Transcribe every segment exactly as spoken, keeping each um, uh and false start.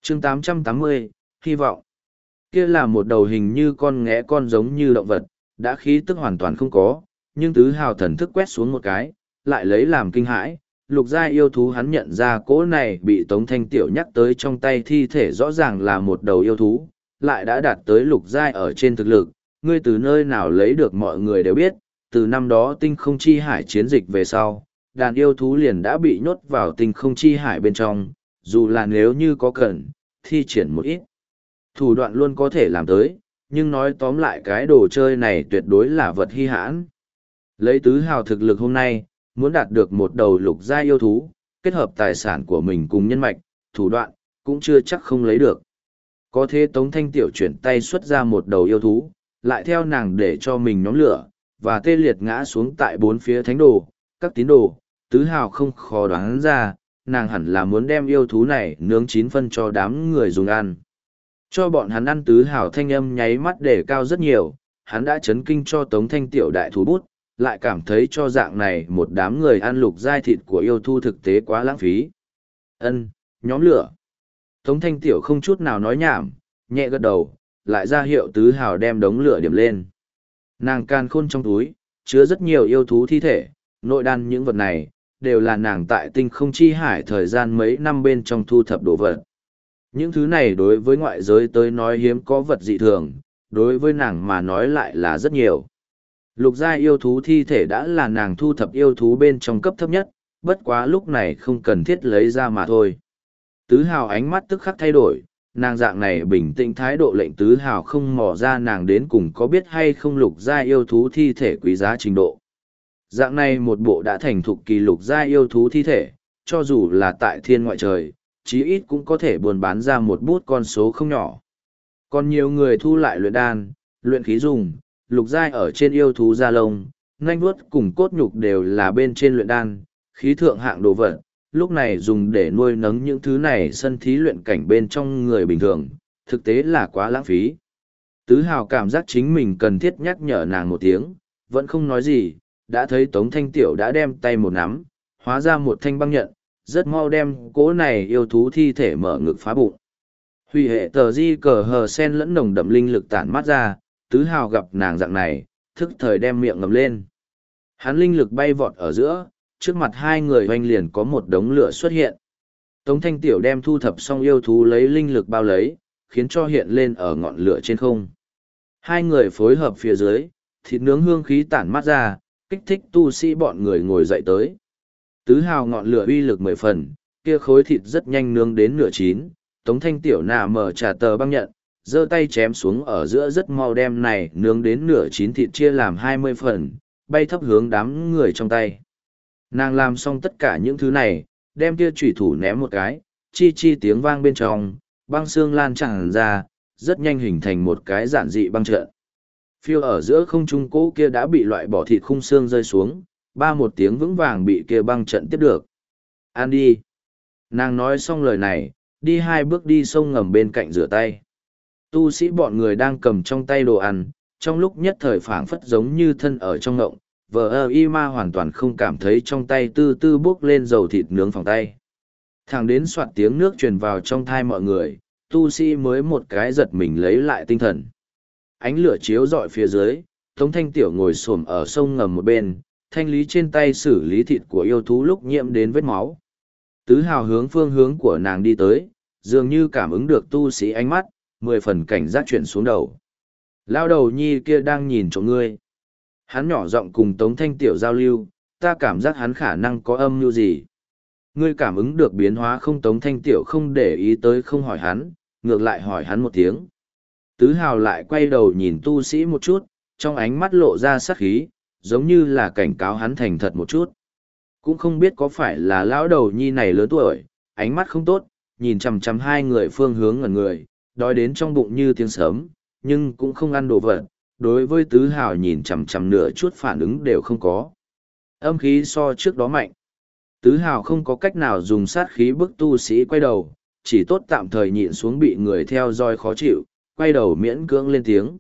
chương tám trăm tám mươi, hy vọng. Kia là một đầu hình như con nghé con giống như động vật, đã khí tức hoàn toàn không có, nhưng tứ hào thần thức quét xuống một cái, lại lấy làm kinh hãi. Lục giai yêu thú hắn nhận ra cỗ này bị Tống Thanh Tiểu nhắc tới trong tay thi thể rõ ràng là một đầu yêu thú, lại đã đạt tới lục giai ở trên thực lực. Ngươi từ nơi nào lấy được mọi người đều biết, từ năm đó tinh không chi hải chiến dịch về sau, đàn yêu thú liền đã bị nhốt vào tinh không chi hải bên trong, dù là nếu như có cần, thi triển một ít. Thủ đoạn luôn có thể làm tới, nhưng nói tóm lại cái đồ chơi này tuyệt đối là vật hy hãn. Lấy tứ hào thực lực hôm nay, muốn đạt được một đầu lục gia yêu thú, kết hợp tài sản của mình cùng nhân mạch, thủ đoạn, cũng chưa chắc không lấy được. Có thế Tống Thanh Tiểu chuyển tay xuất ra một đầu yêu thú, lại theo nàng để cho mình nhóm lửa, và tê liệt ngã xuống tại bốn phía thánh đồ, các tín đồ, tứ hào không khó đoán ra, nàng hẳn là muốn đem yêu thú này nướng chín phân cho đám người dùng ăn. Cho bọn hắn ăn, tứ hào thanh âm nháy mắt để cao rất nhiều, hắn đã chấn kinh cho Tống Thanh Tiểu đại thú bút, lại cảm thấy cho dạng này một đám người ăn lục giai thịt của yêu thú thực tế quá lãng phí. Ân, nhóm lửa. Tống Thanh Tiểu không chút nào nói nhảm, nhẹ gật đầu, lại ra hiệu tứ hào đem đống lửa điểm lên. Nàng can khôn trong túi, chứa rất nhiều yêu thú thi thể, nội đan những vật này, đều là nàng tại tinh không chi hải thời gian mấy năm bên trong thu thập đồ vật. Những thứ này đối với ngoại giới tới nói hiếm có vật dị thường, đối với nàng mà nói lại là rất nhiều. Lục giai yêu thú thi thể đã là nàng thu thập yêu thú bên trong cấp thấp nhất, bất quá lúc này không cần thiết lấy ra mà thôi. Tứ hào ánh mắt tức khắc thay đổi, nàng dạng này bình tĩnh thái độ lệnh tứ hào không mò ra nàng đến cùng có biết hay không lục giai yêu thú thi thể quý giá trình độ. Dạng này một bộ đã thành thục kỳ lục giai yêu thú thi thể, cho dù là tại thiên ngoại trời, chí ít cũng có thể buôn bán ra một bút con số không nhỏ. Còn nhiều người thu lại luyện đan, luyện khí dùng, lục giai ở trên yêu thú da lông, nanh vuốt cùng cốt nhục đều là bên trên luyện đan, khí thượng hạng đồ vật, lúc này dùng để nuôi nấng những thứ này sân thí luyện cảnh bên trong người bình thường, thực tế là quá lãng phí. Tứ hào cảm giác chính mình cần thiết nhắc nhở nàng một tiếng, vẫn không nói gì, đã thấy Tống Thanh Tiểu đã đem tay một nắm, hóa ra một thanh băng nhận, rất mau đem cỗ này yêu thú thi thể mở ngực phá bụng. Hủy hệ tờ di cờ hờ sen lẫn nồng đậm linh lực tản mát ra, tứ hào gặp nàng dạng này, thức thời đem miệng ngầm lên. Hắn linh lực bay vọt ở giữa, trước mặt hai người hoanh liền có một đống lửa xuất hiện. Tống Thanh Tiểu đem thu thập xong yêu thú lấy linh lực bao lấy, khiến cho hiện lên ở ngọn lửa trên không. Hai người phối hợp phía dưới, thịt nướng hương khí tản mát ra, kích thích tu sĩ bọn người ngồi dậy tới. Tứ hào ngọn lửa uy lực mười phần, kia khối thịt rất nhanh nướng đến nửa chín, Tống Thanh Tiểu nà mở trà tờ băng nhận, giơ tay chém xuống ở giữa rất mau đem này nướng đến nửa chín thịt chia làm hai mươi phần, bay thấp hướng đám người trong tay. Nàng làm xong tất cả những thứ này, đem kia chủy thủ ném một cái, chi chi tiếng vang bên trong, băng xương lan tràn ra, rất nhanh hình thành một cái giản dị băng trận. Phiêu ở giữa không trung cỗ kia đã bị loại bỏ thịt khung xương rơi xuống, ba một tiếng vững vàng bị kia băng trận tiếp được. Ăn đi. Nàng nói xong lời này, đi hai bước đi sông ngầm bên cạnh rửa tay. Tu sĩ bọn người đang cầm trong tay đồ ăn, trong lúc nhất thời phảng phất giống như thân ở trong ngộng, vờ ơ y ma hoàn toàn không cảm thấy trong tay tư tư bốc lên dầu thịt nướng phòng tay. Thẳng đến soạt tiếng nước truyền vào trong thai mọi người, tu sĩ mới một cái giật mình lấy lại tinh thần. Ánh lửa chiếu rọi phía dưới, Tống Thanh Tiểu ngồi xổm ở sông ngầm một bên, thanh lý trên tay xử lý thịt của yêu thú lúc nhiễm đến vết máu. Tứ hào hướng phương hướng của nàng đi tới, dường như cảm ứng được tu sĩ ánh mắt, mười phần cảnh giác chuyển xuống đầu. Lao đầu nhi kia đang nhìn chỗ ngươi. Hắn nhỏ giọng cùng Tống Thanh Tiểu giao lưu, ta cảm giác hắn khả năng có âm mưu gì. Ngươi cảm ứng được biến hóa không? Tống Thanh Tiểu không để ý tới không hỏi hắn, ngược lại hỏi hắn một tiếng. Tứ hào lại quay đầu nhìn tu sĩ một chút, trong ánh mắt lộ ra sát khí, giống như là cảnh cáo hắn thành thật một chút. Cũng không biết có phải là lão đầu nhi này lớn tuổi, ánh mắt không tốt, nhìn chằm chằm hai người phương hướng ngẩn người, đói đến trong bụng như tiếng sớm, nhưng cũng không ăn đồ vật. Đối với tứ hào nhìn chằm chằm nửa chút phản ứng đều không có. Âm khí so trước đó mạnh. Tứ hào không có cách nào dùng sát khí bức tu sĩ quay đầu, chỉ tốt tạm thời nhịn xuống bị người theo dõi khó chịu, quay đầu miễn cưỡng lên tiếng.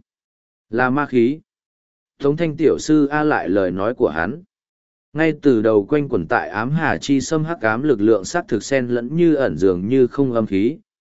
Là ma khí. Tống Thanh Tiểu sư A lại lời nói của hắn. Ngay từ đầu quanh quẩn tại ám hà chi xâm hắc ám lực lượng sát thực sen lẫn như ẩn dường như không âm khí,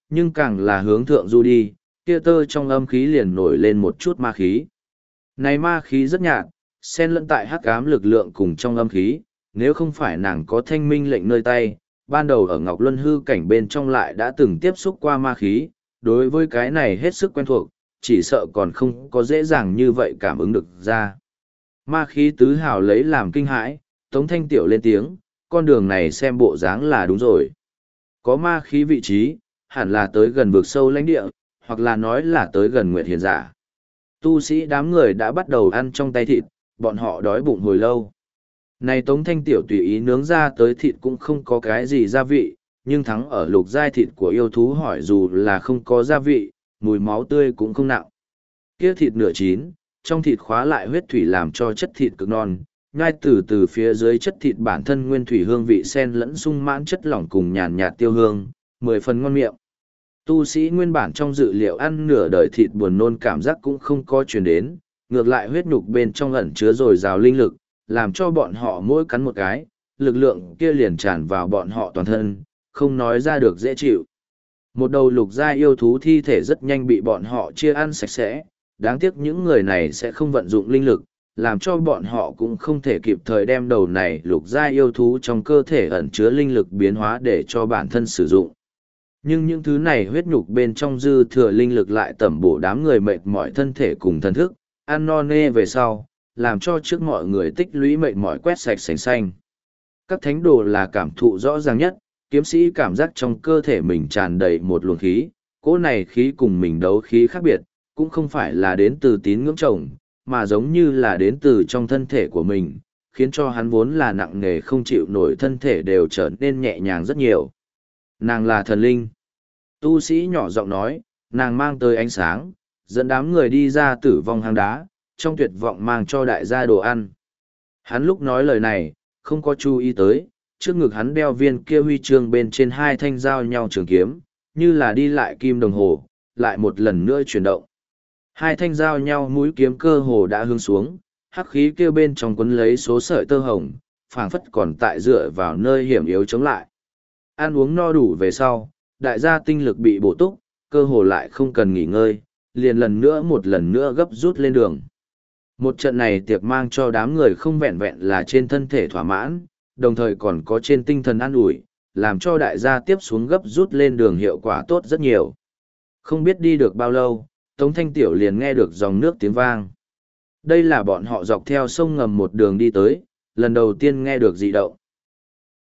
nhưng càng là hướng thượng du đi, kia tơ trong âm khí liền nổi lên một chút ma khí. Này ma khí rất nhạt, xen lẫn tại hắc ám lực lượng cùng trong âm khí, nếu không phải nàng có thanh minh lệnh nơi tay, ban đầu ở Ngọc Luân hư cảnh bên trong lại đã từng tiếp xúc qua ma khí, đối với cái này hết sức quen thuộc, chỉ sợ còn không có dễ dàng như vậy cảm ứng được ra. Ma khí tứ hào lấy làm kinh hãi, Tống Thanh Tiểu lên tiếng, con đường này xem bộ dáng là đúng rồi. Có ma khí vị trí, hẳn là tới gần vực sâu lãnh địa, hoặc là nói là tới gần Nguyệt Hiền Giả. Tu sĩ đám người đã bắt đầu ăn trong tay thịt, bọn họ đói bụng hồi lâu. Này Tống Thanh Tiểu tùy ý nướng ra tới thịt cũng không có cái gì gia vị, nhưng thắng ở lục giai thịt của yêu thú hỏi dù là không có gia vị, mùi máu tươi cũng không nặng. Kia thịt nửa chín, trong thịt khóa lại huyết thủy làm cho chất thịt cực non, ngay từ từ phía dưới chất thịt bản thân nguyên thủy hương vị sen lẫn sung mãn chất lỏng cùng nhàn nhạt tiêu hương, mười phần ngon miệng. Tu sĩ nguyên bản trong dự liệu ăn nửa đời thịt buồn nôn cảm giác cũng không có truyền đến, ngược lại huyết nhục bên trong ẩn chứa dồi dào linh lực, làm cho bọn họ mỗi cắn một cái, lực lượng kia liền tràn vào bọn họ toàn thân, không nói ra được dễ chịu. Một đầu lục gia yêu thú thi thể rất nhanh bị bọn họ chia ăn sạch sẽ, đáng tiếc những người này sẽ không vận dụng linh lực, làm cho bọn họ cũng không thể kịp thời đem đầu này lục gia yêu thú trong cơ thể ẩn chứa linh lực biến hóa để cho bản thân sử dụng. Nhưng những thứ này huyết nhục bên trong dư thừa linh lực lại tẩm bổ đám người mệt mỏi thân thể cùng thân thức, ăn no nê về sau, làm cho trước mọi người tích lũy mệt mỏi quét sạch sành xanh. Các thánh đồ là cảm thụ rõ ràng nhất, kiếm sĩ cảm giác trong cơ thể mình tràn đầy một luồng khí, cỗ này khí cùng mình đấu khí khác biệt, cũng không phải là đến từ tín ngưỡng chồng, mà giống như là đến từ trong thân thể của mình, khiến cho hắn vốn là nặng nề không chịu nổi thân thể đều trở nên nhẹ nhàng rất nhiều. Nàng là thần linh. Tu sĩ nhỏ giọng nói, nàng mang tới ánh sáng, dẫn đám người đi ra tử vong hang đá, trong tuyệt vọng mang cho đại gia đồ ăn. Hắn lúc nói lời này, không có chú ý tới, trước ngực hắn đeo viên kia huy chương bên trên hai thanh giao nhau trường kiếm, như là đi lại kim đồng hồ, lại một lần nữa chuyển động. Hai thanh giao nhau mũi kiếm cơ hồ đã hướng xuống, hắc khí kia bên trong quấn lấy số sợi tơ hồng, phảng phất còn tại dựa vào nơi hiểm yếu chống lại. Ăn uống no đủ về sau, đại gia tinh lực bị bổ túc, cơ hồ lại không cần nghỉ ngơi, liền lần nữa một lần nữa gấp rút lên đường. Một trận này tiệc mang cho đám người không vẹn vẹn là trên thân thể thỏa mãn, đồng thời còn có trên tinh thần an ủi, làm cho đại gia tiếp xuống gấp rút lên đường hiệu quả tốt rất nhiều. Không biết đi được bao lâu, Tống Thanh Tiểu liền nghe được dòng nước tiếng vang. Đây là bọn họ dọc theo sông ngầm một đường đi tới, lần đầu tiên nghe được dị động.